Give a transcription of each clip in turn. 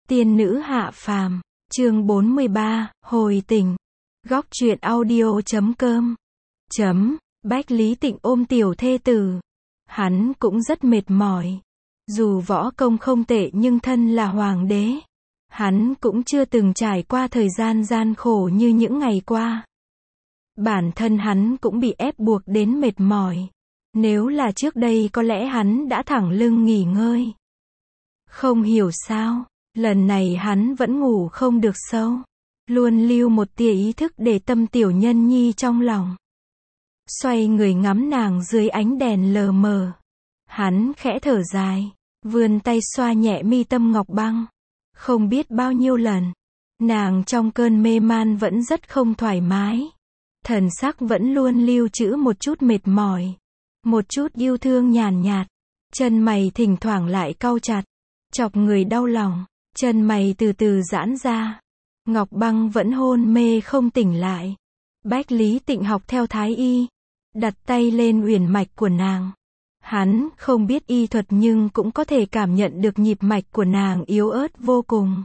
Tiên nữ hạ phàm, chương 43, hồi tình. Góc truyện audio.com. Bách Lý Tịnh ôm tiểu thê tử. Hắn cũng rất mệt mỏi. Dù võ công không tệ nhưng thân là hoàng đế. Hắn cũng chưa từng trải qua thời gian gian khổ như những ngày qua. Bản thân hắn cũng bị ép buộc đến mệt mỏi. Nếu là trước đây có lẽ hắn đã thẳng lưng nghỉ ngơi. Không hiểu sao, lần này hắn vẫn ngủ không được sâu. Luôn lưu một tia ý thức để tâm tiểu nhân nhi trong lòng. Xoay người ngắm nàng dưới ánh đèn lờ mờ. Hắn khẽ thở dài, vươn tay xoa nhẹ mi tâm Ngọc Băng. Không biết bao nhiêu lần, nàng trong cơn mê man vẫn rất không thoải mái. Thần sắc vẫn luôn lưu trữ một chút mệt mỏi, một chút yêu thương nhàn nhạt. Chân mày thỉnh thoảng lại cau chặt, chọc người đau lòng. Chân mày từ từ giãn ra. Ngọc Băng vẫn hôn mê không tỉnh lại. Bách Lý Tịnh học theo thái y, đặt tay lên uyển mạch của nàng. Hắn không biết y thuật nhưng cũng có thể cảm nhận được nhịp mạch của nàng yếu ớt vô cùng,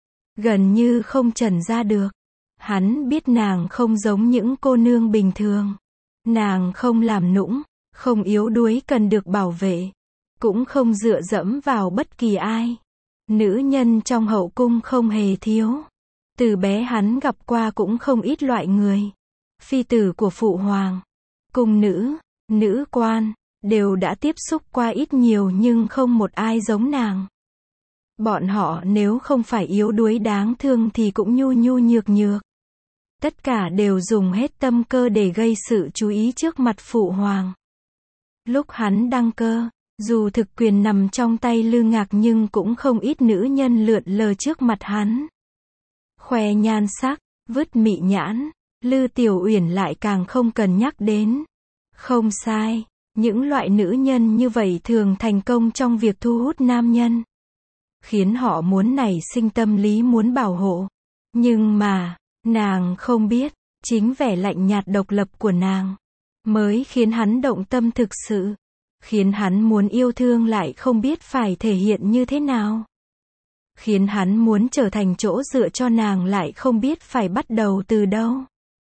gần như không trần ra được. Hắn biết nàng không giống những cô nương bình thường. Nàng không làm nũng, không yếu đuối cần được bảo vệ, cũng không dựa dẫm vào bất kỳ ai. Nữ nhân trong hậu cung không hề thiếu. Từ bé hắn gặp qua cũng không ít loại người. Phi tử của phụ hoàng, cung nữ, nữ quan, đều đã tiếp xúc qua ít nhiều nhưng không một ai giống nàng. Bọn họ nếu không phải yếu đuối đáng thương thì cũng nhu nhu nhược nhược. Tất cả đều dùng hết tâm cơ để gây sự chú ý trước mặt phụ hoàng. Lúc hắn đăng cơ, dù thực quyền nằm trong tay Lư Ngạc nhưng cũng không ít nữ nhân lượn lờ trước mặt hắn. Khoe nhan sắc, vứt mị nhãn, Lư Tiểu Uyển lại càng không cần nhắc đến. Không sai, những loại nữ nhân như vậy thường thành công trong việc thu hút nam nhân, khiến họ muốn nảy sinh tâm lý muốn bảo hộ. Nhưng mà, nàng không biết, chính vẻ lạnh nhạt độc lập của nàng mới khiến hắn động tâm thực sự, khiến hắn muốn yêu thương lại không biết phải thể hiện như thế nào, khiến hắn muốn trở thành chỗ dựa cho nàng lại không biết phải bắt đầu từ đâu,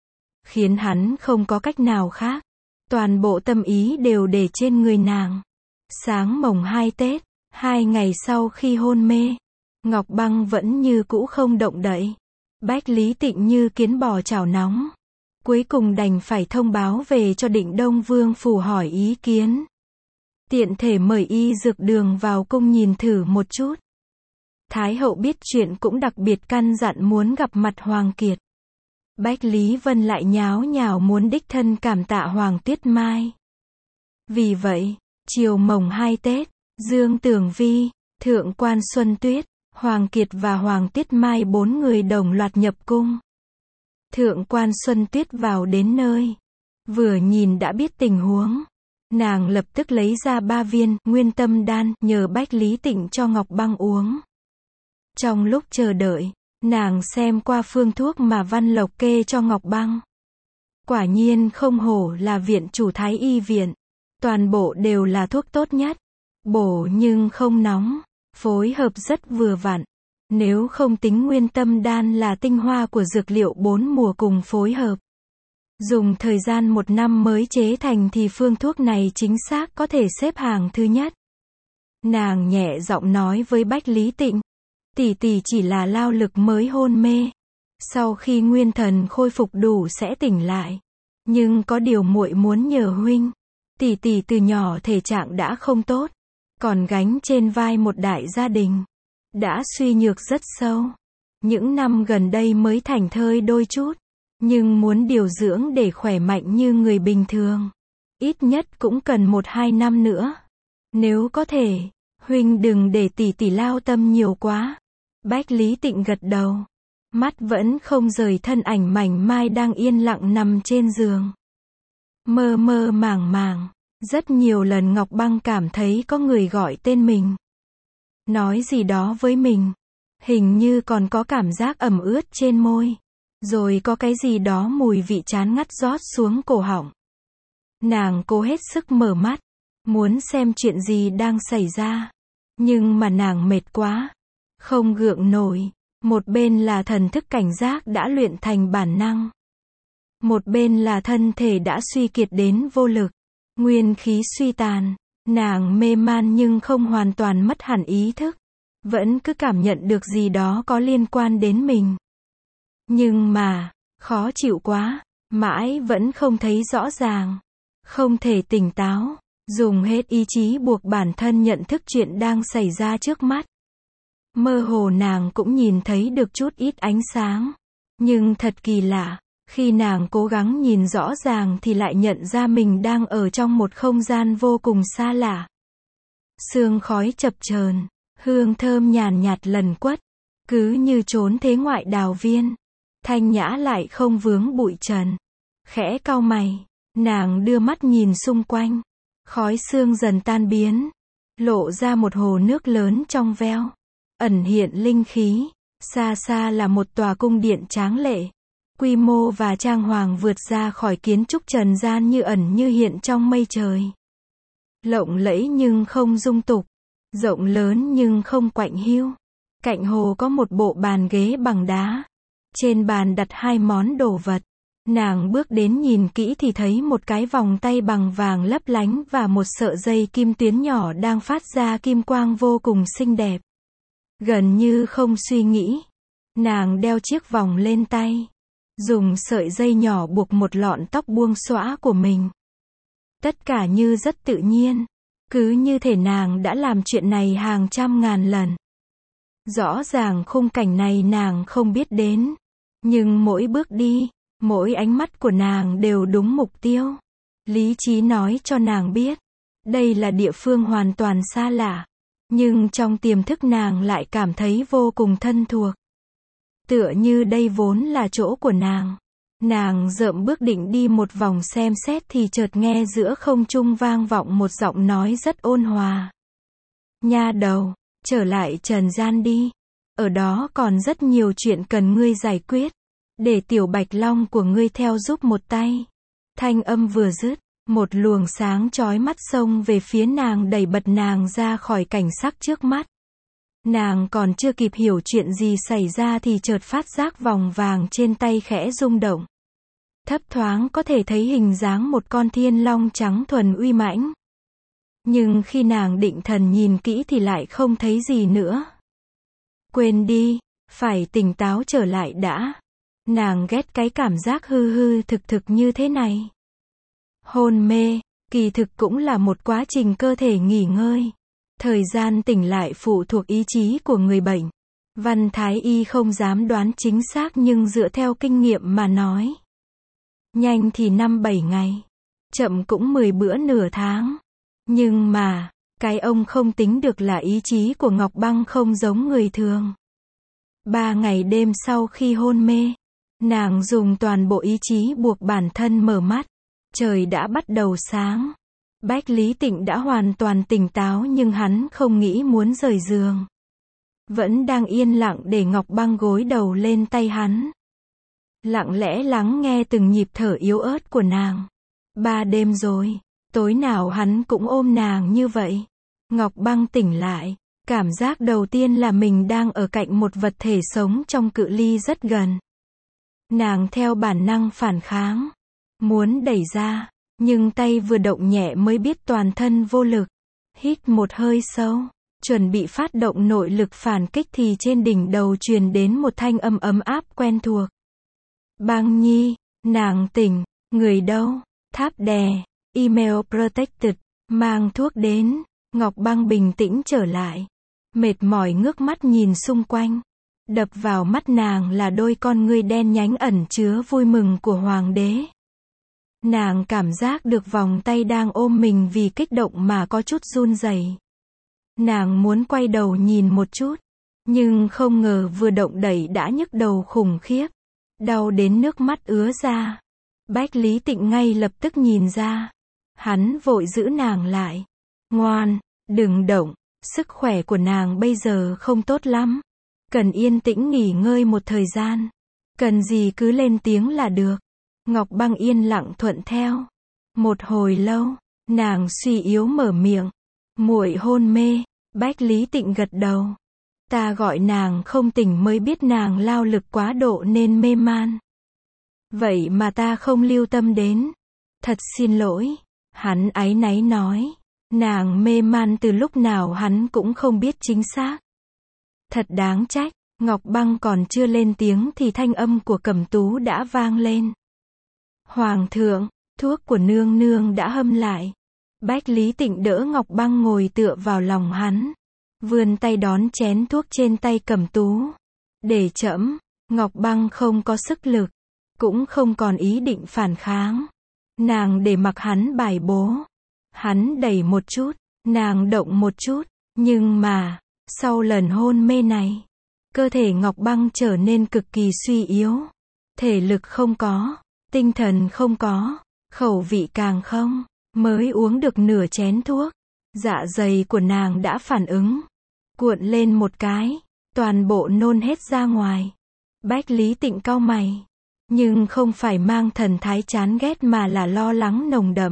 khiến hắn không có cách nào khác. Toàn bộ tâm ý đều để trên người nàng. Sáng mồng 2 Tết, 2 ngày sau khi hôn mê, Ngọc Băng vẫn như cũ không động đậy. Bách Lý Tịnh như kiến bò chảo nóng. Cuối cùng đành phải thông báo về cho Định Đông Vương phủ hỏi ý kiến. Tiện thể mời Y Dược Đường vào cung nhìn thử một chút. Thái hậu biết chuyện cũng đặc biệt căn dặn muốn gặp mặt Hoàng Kiệt. Bách Lý Vân lại nháo nhào muốn đích thân cảm tạ Hoàng Tuyết Mai. Vì vậy, chiều mồng 2 Tết, Dương Tường Vi, Thượng quan Xuân Tuyết, Hoàng Kiệt và Hoàng Tuyết Mai 4 người đồng loạt nhập cung. Thượng quan Xuân Tuyết vào đến nơi, vừa nhìn đã biết tình huống. Nàng lập tức lấy ra 3 viên Nguyên Tâm Đan nhờ Bách Lý Tịnh cho Ngọc Băng uống. Trong lúc chờ đợi, nàng xem qua phương thuốc mà Văn Lộc kê cho Ngọc Băng. Quả nhiên không hổ là viện chủ Thái y viện. Toàn bộ đều là thuốc tốt nhất. Bổ nhưng không nóng, phối hợp rất vừa vặn. Nếu không tính Nguyên Tâm Đan là tinh hoa của dược liệu 4 mùa cùng phối hợp, dùng thời gian 1 năm mới chế thành thì phương thuốc này chính xác có thể xếp hàng thứ nhất. Nàng nhẹ giọng nói với Bách Lý Tịnh. Tỷ tỷ chỉ là lao lực mới hôn mê. Sau khi nguyên thần khôi phục đủ sẽ tỉnh lại. Nhưng có điều muội muốn nhờ huynh. Tỷ tỷ từ nhỏ thể trạng đã không tốt, còn gánh trên vai một đại gia đình, đã suy nhược rất sâu. Những năm gần đây mới thảnh thơi đôi chút, nhưng muốn điều dưỡng để khỏe mạnh như người bình thường, ít nhất cũng cần 1-2 năm nữa. Nếu có thể, huynh đừng để tỷ tỷ lao tâm nhiều quá. Bách Lý Tịnh gật đầu, mắt vẫn không rời thân ảnh mảnh mai đang yên lặng nằm trên giường. Mơ mơ màng màng, rất nhiều lần Ngọc Băng cảm thấy có người gọi tên mình, nói gì đó với mình, hình như còn có cảm giác ẩm ướt trên môi, rồi có cái gì đó mùi vị chán ngắt rót xuống cổ họng. Nàng cố hết sức mở mắt, muốn xem chuyện gì đang xảy ra, nhưng mà nàng mệt quá. không gượng nổi. Một bên là thần thức cảnh giác đã luyện thành bản năng. Một bên là thân thể đã suy kiệt đến vô lực. Nguyên khí suy tàn. Nàng mê man nhưng không hoàn toàn mất hẳn ý thức. Vẫn cứ cảm nhận được gì đó có liên quan đến mình. Nhưng mà, khó chịu quá, mãi vẫn không thấy rõ ràng. Không thể tỉnh táo, dùng hết ý chí buộc bản thân nhận thức chuyện đang xảy ra trước mắt. Mơ hồ nàng cũng nhìn thấy được chút ít ánh sáng. Nhưng thật kỳ lạ, khi nàng cố gắng nhìn rõ ràng thì lại nhận ra mình đang ở trong một không gian vô cùng xa lạ. Sương khói chập chờn, hương thơm nhàn nhạt lẩn quất, cứ như trốn thế ngoại đào viên. Thanh Nhã lại không vướng bụi trần. Khẽ cau mày, nàng đưa mắt nhìn xung quanh. Khói sương dần tan biến, lộ ra một hồ nước lớn trong veo, ẩn hiện linh khí. Xa xa là một tòa cung điện tráng lệ. Quy mô và trang hoàng vượt ra khỏi kiến trúc trần gian, như ẩn như hiện trong mây trời. Lộng lẫy nhưng không dung tục, rộng lớn nhưng không quạnh hiu. Cạnh hồ có một bộ bàn ghế bằng đá. Trên bàn đặt 2 món đồ vật. Nàng bước đến nhìn kỹ thì thấy một cái vòng tay bằng vàng lấp lánh và một sợi dây kim tuyến nhỏ đang phát ra kim quang vô cùng xinh đẹp. Gần như không suy nghĩ, nàng đeo chiếc vòng lên tay. Dùng sợi dây nhỏ buộc một lọn tóc buông xõa của mình. Tất cả như rất tự nhiên. Cứ như thể nàng đã làm chuyện này hàng trăm ngàn lần. Rõ ràng khung cảnh này nàng không biết đến. Nhưng mỗi bước đi, mỗi ánh mắt của nàng đều đúng mục tiêu. Lý trí nói cho nàng biết, đây là địa phương hoàn toàn xa lạ. Nhưng trong tiềm thức nàng lại cảm thấy vô cùng thân thuộc. Tựa như đây vốn là chỗ của nàng. Nàng dợm bước định đi một vòng xem xét thì chợt nghe giữa không trung vang vọng một giọng nói rất ôn hòa. Nha đầu, trở lại trần gian đi. Ở đó còn rất nhiều chuyện cần ngươi giải quyết. Để tiểu Bạch Long của ngươi theo giúp một tay. Thanh âm vừa dứt, một luồng sáng chói mắt xông về phía nàng, đẩy bật nàng ra khỏi cảnh sắc trước mắt. Nàng còn chưa kịp hiểu chuyện gì xảy ra thì chợt phát giác vòng vàng trên tay khẽ rung động. Thấp thoáng có thể thấy hình dáng một con thiên long trắng thuần uy mãnh. Nhưng khi nàng định thần nhìn kỹ thì lại không thấy gì nữa. Quên đi, phải tỉnh táo trở lại đã. Nàng ghét cái cảm giác hư hư thực thực như thế này. Hôn mê, kỳ thực cũng là một quá trình cơ thể nghỉ ngơi. Thời gian tỉnh lại phụ thuộc ý chí của người bệnh. Văn Thái Y không dám đoán chính xác nhưng dựa theo kinh nghiệm mà nói. Nhanh thì 5-7 ngày. Chậm cũng 10 bữa nửa tháng. Nhưng mà, cái ông không tính được là ý chí của Ngọc Băng không giống người thường. 3 ngày đêm sau khi hôn mê, nàng dùng toàn bộ ý chí buộc bản thân mở mắt. Trời đã bắt đầu sáng. Bách Lý Tịnh đã hoàn toàn tỉnh táo nhưng hắn không nghĩ muốn rời giường. Vẫn đang yên lặng để Ngọc Băng gối đầu lên tay hắn. Lặng lẽ lắng nghe từng nhịp thở yếu ớt của nàng. 3 đêm rồi, tối nào hắn cũng ôm nàng như vậy. Ngọc Băng tỉnh lại, cảm giác đầu tiên là mình đang ở cạnh một vật thể sống trong cự ly rất gần. Nàng theo bản năng phản kháng, muốn đẩy ra, nhưng tay vừa động nhẹ mới biết toàn thân vô lực. Hít một hơi sâu, chuẩn bị phát động nội lực phản kích thì trên đỉnh đầu truyền đến một thanh âm ấm áp quen thuộc. Băng Nhi, nàng tỉnh, người đâu? Tháp đè, email protected, mang thuốc đến. Ngọc Băng bình tĩnh trở lại. Mệt mỏi ngước mắt nhìn xung quanh. Đập vào mắt nàng là đôi con ngươi đen nhánh ẩn chứa vui mừng của hoàng đế. Nàng cảm giác được vòng tay đang ôm mình vì kích động mà có chút run rẩy. Nàng muốn quay đầu nhìn một chút, nhưng không ngờ vừa động đẩy đã nhức đầu khủng khiếp, đau đến nước mắt ứa ra. Bách Lý Tịnh ngay lập tức nhìn ra, hắn vội giữ nàng lại. Ngoan, đừng động, sức khỏe của nàng bây giờ không tốt lắm, cần yên tĩnh nghỉ ngơi một thời gian, cần gì cứ lên tiếng là được. Ngọc Băng yên lặng thuận theo. Một hồi lâu, nàng suy yếu mở miệng. Muội hôn mê. Bách Lý Tịnh gật đầu. Ta gọi nàng không tỉnh mới biết nàng lao lực quá độ nên mê man. Vậy mà ta không lưu tâm đến. Thật xin lỗi. Hắn áy náy nói. Nàng mê man từ lúc nào hắn cũng không biết chính xác. Thật đáng trách. Ngọc Băng còn chưa lên tiếng thì thanh âm của Cẩm Tú đã vang lên. Hoàng thượng, thuốc của nương nương đã hâm lại. Bách Lý Tịnh đỡ Ngọc Băng ngồi tựa vào lòng hắn. Vươn tay đón chén thuốc trên tay Cẩm Tú. Để trẫm. Ngọc Băng không có sức lực. Cũng không còn ý định phản kháng. Nàng để mặc hắn bài bố. Hắn đẩy một chút. Nàng động một chút. Nhưng mà, sau lần hôn mê này, cơ thể Ngọc Băng trở nên cực kỳ suy yếu. Thể lực không có. Tinh thần không có. Khẩu vị càng không. Mới uống được nửa chén thuốc. Dạ dày của nàng đã phản ứng. Cuộn lên một cái. Toàn bộ nôn hết ra ngoài. Bách Lý Tịnh cau mày. Nhưng không phải mang thần thái chán ghét mà là lo lắng nồng đậm.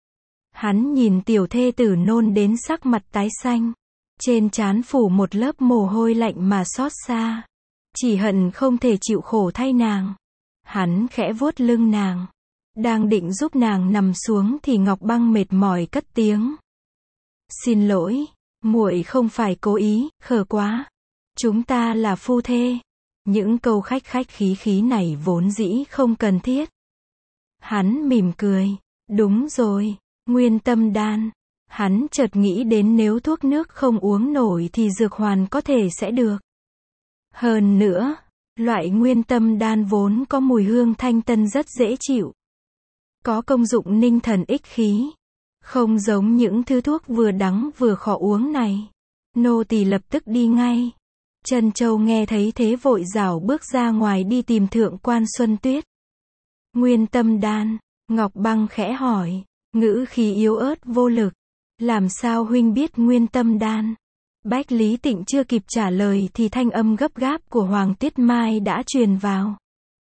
Hắn nhìn tiểu thê tử nôn đến sắc mặt tái xanh. Trên trán phủ một lớp mồ hôi lạnh mà xót xa. Chỉ hận không thể chịu khổ thay nàng. Hắn khẽ vuốt lưng nàng. Đang định giúp nàng nằm xuống thì Ngọc Băng mệt mỏi cất tiếng. Xin lỗi, muội không phải cố ý, khờ quá. Chúng ta là phu thê. Những câu khách khách khí khí này vốn dĩ không cần thiết. Hắn mỉm cười. Đúng rồi, Nguyên Tâm Đan. Hắn chợt nghĩ đến nếu thuốc nước không uống nổi thì dược hoàn có thể sẽ được. Hơn nữa, loại Nguyên Tâm Đan vốn có mùi hương thanh tân rất dễ chịu. Có công dụng ninh thần ích khí. Không giống những thứ thuốc vừa đắng vừa khó uống này. Nô tỳ lập tức đi ngay. Trân Châu nghe thấy thế vội rảo bước ra ngoài đi tìm Thượng quan Xuân Tuyết. Nguyên Tâm Đan. Ngọc Băng khẽ hỏi. Ngữ khí yếu ớt vô lực. Làm sao huynh biết Nguyên Tâm Đan? Bách Lý Tịnh chưa kịp trả lời thì thanh âm gấp gáp của Hoàng Tuyết Mai đã truyền vào.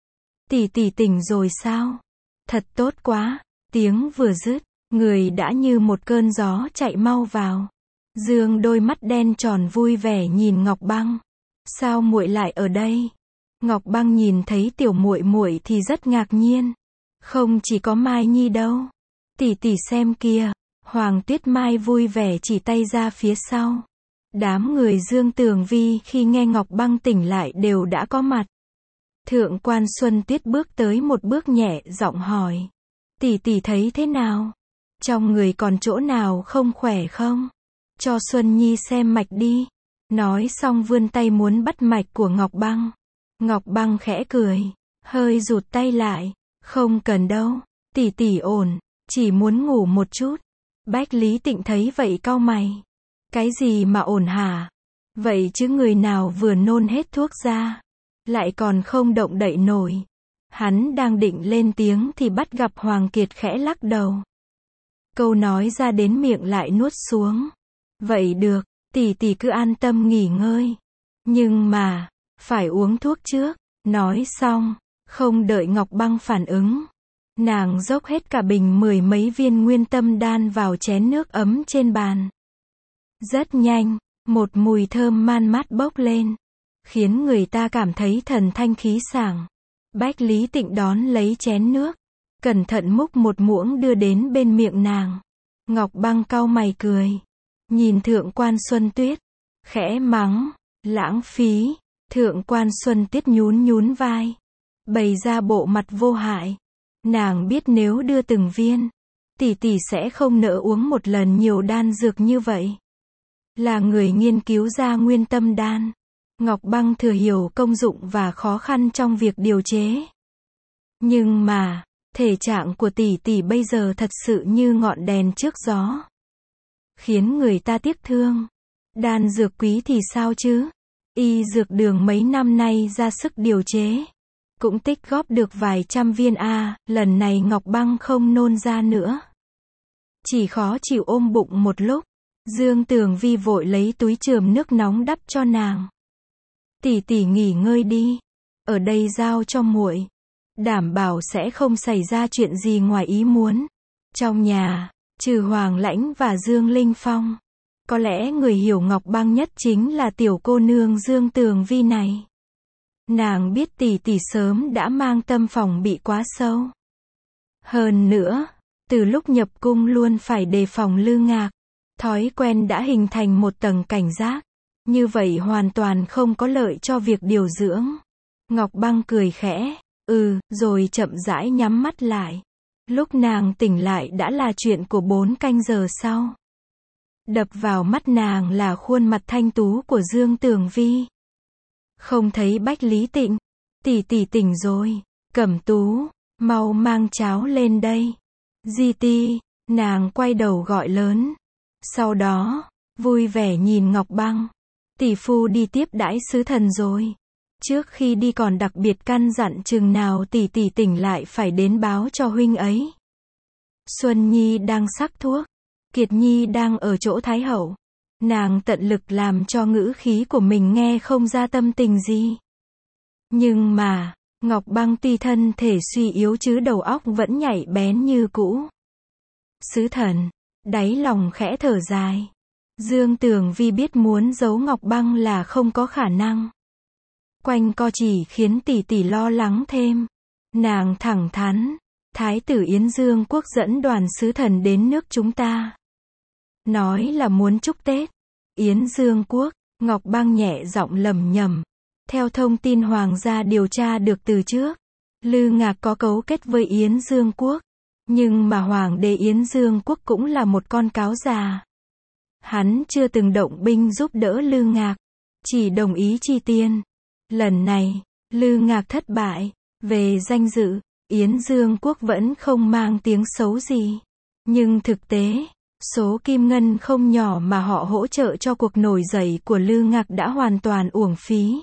Tỷ tỷ tỉnh rồi sao? Thật tốt quá. Tiếng vừa dứt, người đã như một cơn gió chạy mau vào. Dương đôi mắt đen tròn vui vẻ nhìn Ngọc Băng. Sao muội lại ở đây? Ngọc Băng nhìn thấy tiểu muội muội thì rất ngạc nhiên. Không chỉ có Mai Nhi đâu. Tỷ tỷ xem kìa. Hoàng Tuyết Mai vui vẻ chỉ tay ra phía sau. Đám người Dương Tường Vi khi nghe Ngọc Băng tỉnh lại đều đã có mặt. Thượng quan Xuân Tuyết bước tới một bước nhẹ giọng hỏi. Tỷ tỷ thấy thế nào? Trong người còn chỗ nào không khỏe không? Cho Xuân Nhi xem mạch đi. Nói xong vươn tay muốn bắt mạch của Ngọc Băng. Ngọc Băng khẽ cười. Hơi rụt tay lại. Không cần đâu. Tỷ tỷ ổn. Chỉ muốn ngủ một chút. Bách Lý Tịnh thấy vậy cau mày. Cái gì mà ổn hả? Vậy chứ người nào vừa nôn hết thuốc ra. Lại còn không động đậy nổi. Hắn đang định lên tiếng thì bắt gặp Hoàng Kiệt khẽ lắc đầu. Câu nói ra đến miệng lại nuốt xuống. Vậy được, tỷ tỷ cứ an tâm nghỉ ngơi. Nhưng mà, phải uống thuốc trước. Nói xong, không đợi Ngọc Băng phản ứng. Nàng dốc hết cả bình 10 mấy viên Nguyên Tâm Đan vào chén nước ấm trên bàn. Rất nhanh, một mùi thơm man mát bốc lên. Khiến người ta cảm thấy thần thanh khí sảng. Bách Lý Tịnh đón lấy chén nước. Cẩn thận múc một muỗng đưa đến bên miệng nàng. Ngọc Băng cau mày cười. Nhìn Thượng quan Xuân Tuyết. Khẽ mắng. Lãng phí. Thượng quan Xuân Tuyết nhún nhún vai. Bày ra bộ mặt vô hại. Nàng biết nếu đưa từng viên, tỷ tỷ sẽ không nỡ uống một lần nhiều đan dược như vậy. Là người nghiên cứu ra Nguyên Tâm Đan. Ngọc Băng thừa hiểu công dụng và khó khăn trong việc điều chế. Nhưng mà, thể trạng của tỷ tỷ bây giờ thật sự như ngọn đèn trước gió. Khiến người ta tiếc thương. Đan dược quý thì sao chứ? Y dược đường mấy năm nay ra sức điều chế. Cũng tích góp được vài trăm viên lần này Ngọc Băng không nôn ra nữa. Chỉ khó chịu ôm bụng một lúc. Dương Tường Vi vội lấy túi chườm nước nóng đắp cho nàng. Tỷ tỷ nghỉ ngơi đi. Ở đây giao cho muội. Đảm bảo sẽ không xảy ra chuyện gì ngoài ý muốn. Trong nhà, trừ Hoàng Lãnh và Dương Linh Phong, Có lẽ người hiểu Ngọc Băng nhất chính là tiểu cô nương Dương Tường Vi này. Nàng biết tỷ tỷ sớm đã mang tâm phòng bị quá sâu. Hơn nữa, từ lúc nhập cung luôn phải đề phòng Lư Ngạc. Thói quen đã hình thành một tầng cảnh giác. Như vậy hoàn toàn không có lợi cho việc điều dưỡng. Ngọc Băng cười khẽ, rồi chậm rãi nhắm mắt lại. Lúc nàng tỉnh lại đã là chuyện của 4 canh giờ sau. Đập vào mắt nàng là khuôn mặt thanh tú của Dương Tường Vi. Không thấy Bách Lý Tịnh. Tỷ tỷ tỉnh rồi. Cẩm Tú, mau mang cháo lên đây. Di Ti, nàng quay đầu gọi lớn. Sau đó, vui vẻ nhìn Ngọc Băng. Tỷ phu đi tiếp đãi sứ thần rồi. Trước khi đi còn đặc biệt căn dặn chừng nào tỷ tỷ tỉnh lại phải đến báo cho huynh ấy. Xuân Nhi đang sắc thuốc. Kiệt Nhi đang ở chỗ Thái Hậu. Nàng tận lực làm cho ngữ khí của mình nghe không ra tâm tình gì. Nhưng mà, Ngọc Băng tuy thân thể suy yếu chứ đầu óc vẫn nhạy bén như cũ. Sứ thần, đáy lòng khẽ thở dài. Dương Tường Vi biết muốn giấu Ngọc Băng là không có khả năng. Quanh co chỉ khiến tỷ tỷ lo lắng thêm. Nàng thẳng thắn, Thái tử Yến Dương Quốc dẫn đoàn sứ thần đến nước chúng ta. Nói là muốn chúc Tết. Yến Dương Quốc, Ngọc Băng nhẹ giọng lẩm nhẩm. Theo thông tin hoàng gia điều tra được từ trước, Lư Ngạc có cấu kết với Yến Dương Quốc. Nhưng mà Hoàng đế Yến Dương Quốc cũng là một con cáo già. Hắn chưa từng động binh giúp đỡ Lư Ngạc, chỉ đồng ý chi tiền. Lần này, Lư Ngạc thất bại. Về danh dự, Yến Dương Quốc vẫn không mang tiếng xấu gì. Nhưng thực tế, số kim ngân không nhỏ mà họ hỗ trợ cho cuộc nổi dậy của Lư Ngạc đã hoàn toàn uổng phí.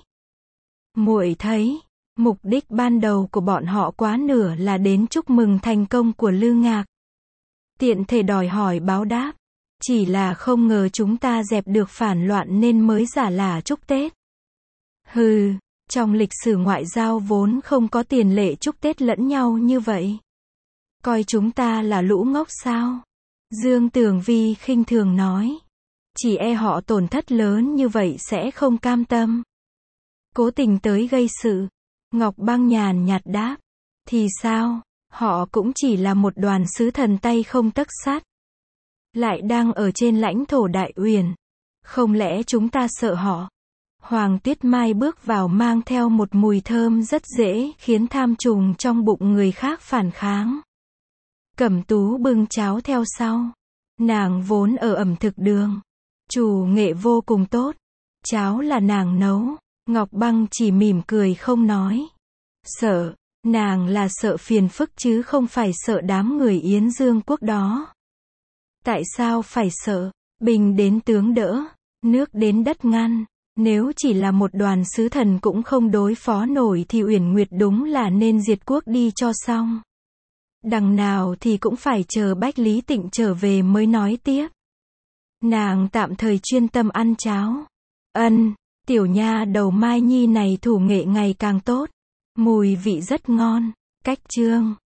Muội thấy, mục đích ban đầu của bọn họ quá nửa là đến chúc mừng thành công của Lư Ngạc. Tiện thể đòi hỏi báo đáp. Chỉ là không ngờ chúng ta dẹp được phản loạn nên mới giả lả chúc Tết. Hừ, trong lịch sử ngoại giao vốn không có tiền lệ chúc Tết lẫn nhau như vậy. Coi chúng ta là lũ ngốc sao? Dương Tường Vi khinh thường nói. Chỉ e họ tổn thất lớn như vậy sẽ không cam tâm. Cố tình tới gây sự. Ngọc Băng nhàn nhạt đáp. Thì sao? Họ cũng chỉ là một đoàn sứ thần tay không tấc sắt. Lại đang ở trên lãnh thổ Đại Uyển. Không lẽ chúng ta sợ họ? Hoàng Tuyết Mai bước vào mang theo một mùi thơm rất dễ khiến tham trùng trong bụng người khác phản kháng. Cẩm Tú bưng cháo theo sau. Nàng vốn ở ẩm thực đường. Chủ nghệ vô cùng tốt. Cháo là nàng nấu. Ngọc Băng chỉ mỉm cười không nói. Sợ, nàng là sợ phiền phức chứ không phải sợ đám người Yến Dương Quốc đó. Tại sao phải sợ? Binh đến tướng đỡ, nước đến đất ngăn. Nếu chỉ là một đoàn sứ thần cũng không đối phó nổi thì Uyển Nguyệt đúng là nên diệt quốc đi cho xong. Đằng nào thì cũng phải chờ Bách Lý Tịnh trở về mới nói tiếp. Nàng tạm thời chuyên tâm ăn cháo. Tiểu nha đầu Mai Nhi này thủ nghệ ngày càng tốt. Mùi vị rất ngon. Cách chương